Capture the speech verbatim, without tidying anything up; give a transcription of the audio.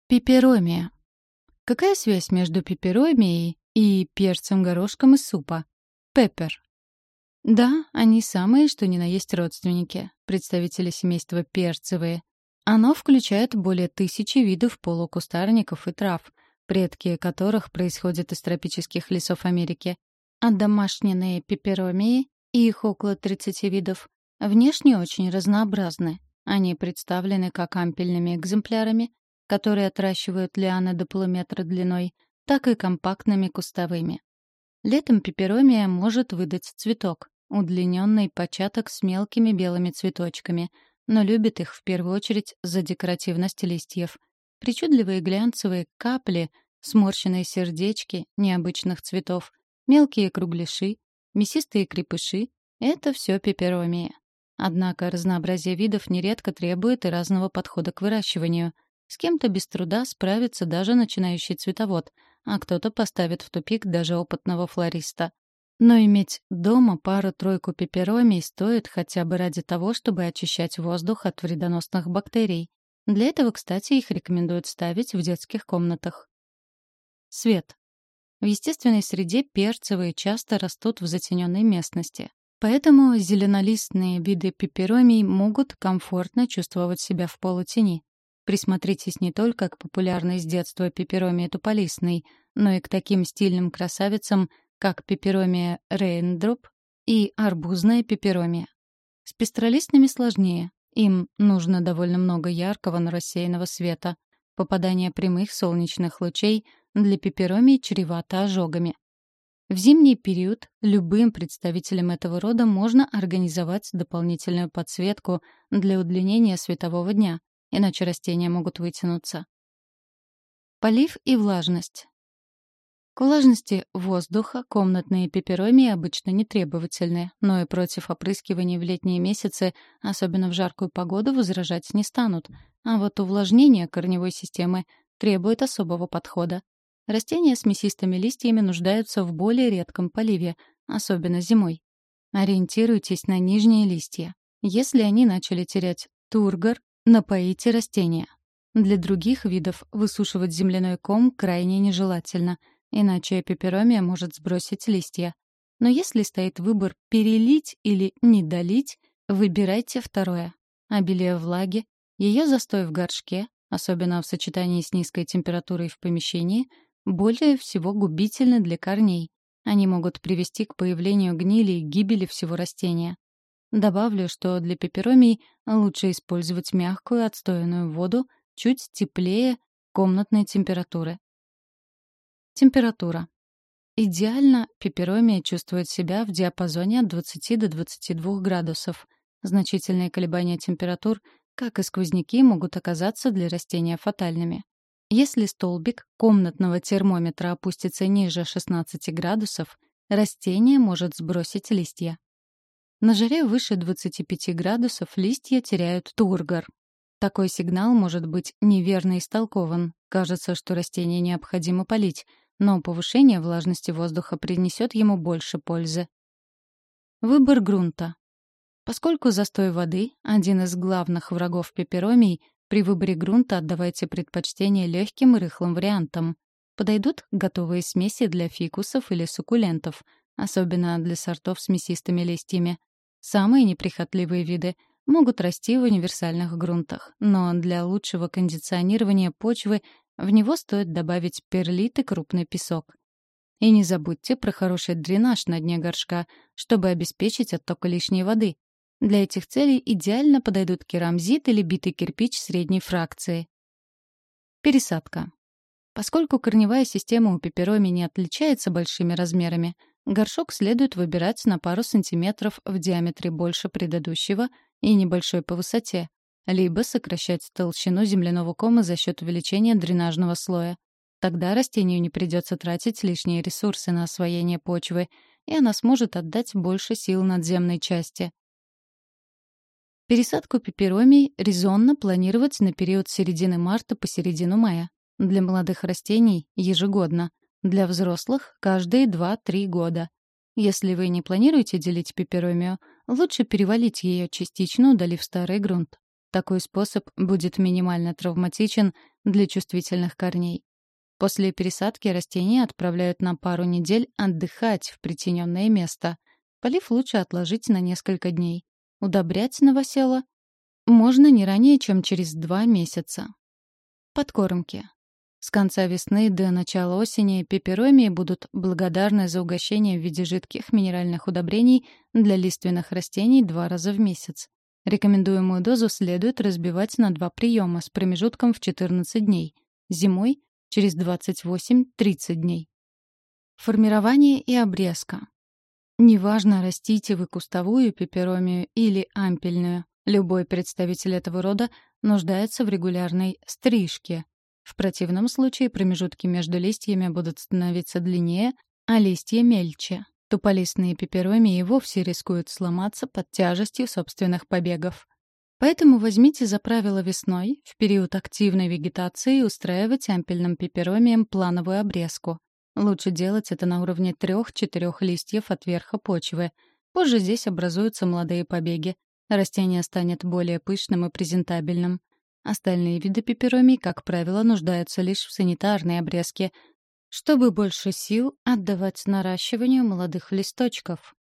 Пеперомия. Какая связь между пеперомией и перцем-горошком из супа? Пеппер. Да, они самые, что ни на есть родственники, представители семейства перцевые. Оно включает более тысячи видов полукустарников и трав, предки которых происходят из тропических лесов Америки. А домашние пеперомии, и их около тридцати видов, внешне очень разнообразны. Они представлены как ампельными экземплярами, которые отращивают лианы до полуметра длиной, так и компактными кустовыми. Летом пеперомия может выдать цветок, удлиненный початок с мелкими белыми цветочками, но любит их в первую очередь за декоративность листьев. Причудливые глянцевые капли, сморщенные сердечки необычных цветов, мелкие кругляши, мясистые крепыши — это все пеперомия. Однако разнообразие видов нередко требует и разного подхода к выращиванию. С кем-то без труда справится даже начинающий цветовод, а кто-то поставит в тупик даже опытного флориста. Но иметь дома пару-тройку пеперомий стоит хотя бы ради того, чтобы очищать воздух от вредоносных бактерий. Для этого, кстати, их рекомендуют ставить в детских комнатах. Свет. В естественной среде перцевые часто растут в затененной местности. Поэтому зеленолистные виды пеперомий могут комфортно чувствовать себя в полутени. Присмотритесь не только к популярной с детства пеперомии туполистной, но и к таким стильным красавицам, как пеперомия рейндроп и арбузная пеперомия. С пестролистными сложнее. Им нужно довольно много яркого, но рассеянного света. Попадание прямых солнечных лучей для пеперомий чревато ожогами. В зимний период любым представителям этого рода можно организовать дополнительную подсветку для удлинения светового дня, иначе растения могут вытянуться. Полив и влажность. К влажности воздуха комнатные пеперомии обычно не требовательны, но и против опрыскивания в летние месяцы, особенно в жаркую погоду, возражать не станут. А вот увлажнение корневой системы требует особого подхода. Растения с мясистыми листьями нуждаются в более редком поливе, особенно зимой. Ориентируйтесь на нижние листья. Если они начали терять тургор, напоите растения. Для других видов высушивать земляной ком крайне нежелательно, иначе пеперомия может сбросить листья. Но если стоит выбор перелить или не долить, выбирайте второе. Обилие влаги, ее застой в горшке, особенно в сочетании с низкой температурой в помещении, более всего губительны для корней. Они могут привести к появлению гнили и гибели всего растения. Добавлю, что для пеперомий лучше использовать мягкую отстоянную воду, чуть теплее комнатной температуры. Температура. Идеально пеперомия чувствует себя в диапазоне от двадцати до двадцати двух градусов. Значительные колебания температур, как и сквозняки, могут оказаться для растения фатальными. Если столбик комнатного термометра опустится ниже шестнадцати градусов, растение может сбросить листья. На жаре выше двадцати пяти градусов листья теряют тургор. Такой сигнал может быть неверно истолкован. Кажется, что растение необходимо полить, но повышение влажности воздуха принесет ему больше пользы. Выбор грунта. Поскольку застой воды — один из главных врагов пеперомий, при выборе грунта отдавайте предпочтение легким и рыхлым вариантам. Подойдут готовые смеси для фикусов или суккулентов, особенно для сортов с мясистыми листьями. Самые неприхотливые виды могут расти в универсальных грунтах, но для лучшего кондиционирования почвы в него стоит добавить перлит и крупный песок. И не забудьте про хороший дренаж на дне горшка, чтобы обеспечить отток лишней воды. Для этих целей идеально подойдут керамзит или битый кирпич средней фракции. Пересадка. Поскольку корневая система у пеперомий не отличается большими размерами, горшок следует выбирать на пару сантиметров в диаметре больше предыдущего и небольшой по высоте, либо сокращать толщину земляного кома за счет увеличения дренажного слоя. Тогда растению не придется тратить лишние ресурсы на освоение почвы, и она сможет отдать больше сил надземной части. Пересадку пеперомий резонно планировать на период с середины марта по середину мая. Для молодых растений — ежегодно. Для взрослых — каждые два-три года. Если вы не планируете делить пеперомию, лучше перевалить ее частично, удалив старый грунт. Такой способ будет минимально травматичен для чувствительных корней. После пересадки растения отправляют на пару недель отдыхать в притенённое место. Полив лучше отложить на несколько дней. Удобрять новосело можно не ранее, чем через два месяца. Подкормки. С конца весны до начала осени пеперомии будут благодарны за угощение в виде жидких минеральных удобрений для лиственных растений два раза в месяц. Рекомендуемую дозу следует разбивать на два приема с промежутком в четырнадцать дней. Зимой — через двадцать восемь-тридцать дней. Формирование и обрезка. Неважно, растите вы кустовую пеперомию или ампельную. Любой представитель этого рода нуждается в регулярной стрижке. В противном случае промежутки между листьями будут становиться длиннее, а листья мельче. Туполистные пеперомии и вовсе рискуют сломаться под тяжестью собственных побегов. Поэтому возьмите за правило весной, в период активной вегетации, устраивать ампельным пеперомиям плановую обрезку. Лучше делать это на уровне трех-четырех листьев от верха почвы. Позже здесь образуются молодые побеги. Растение станет более пышным и презентабельным. Остальные виды пеперомий, как правило, нуждаются лишь в санитарной обрезке, чтобы больше сил отдавать наращиванию молодых листочков.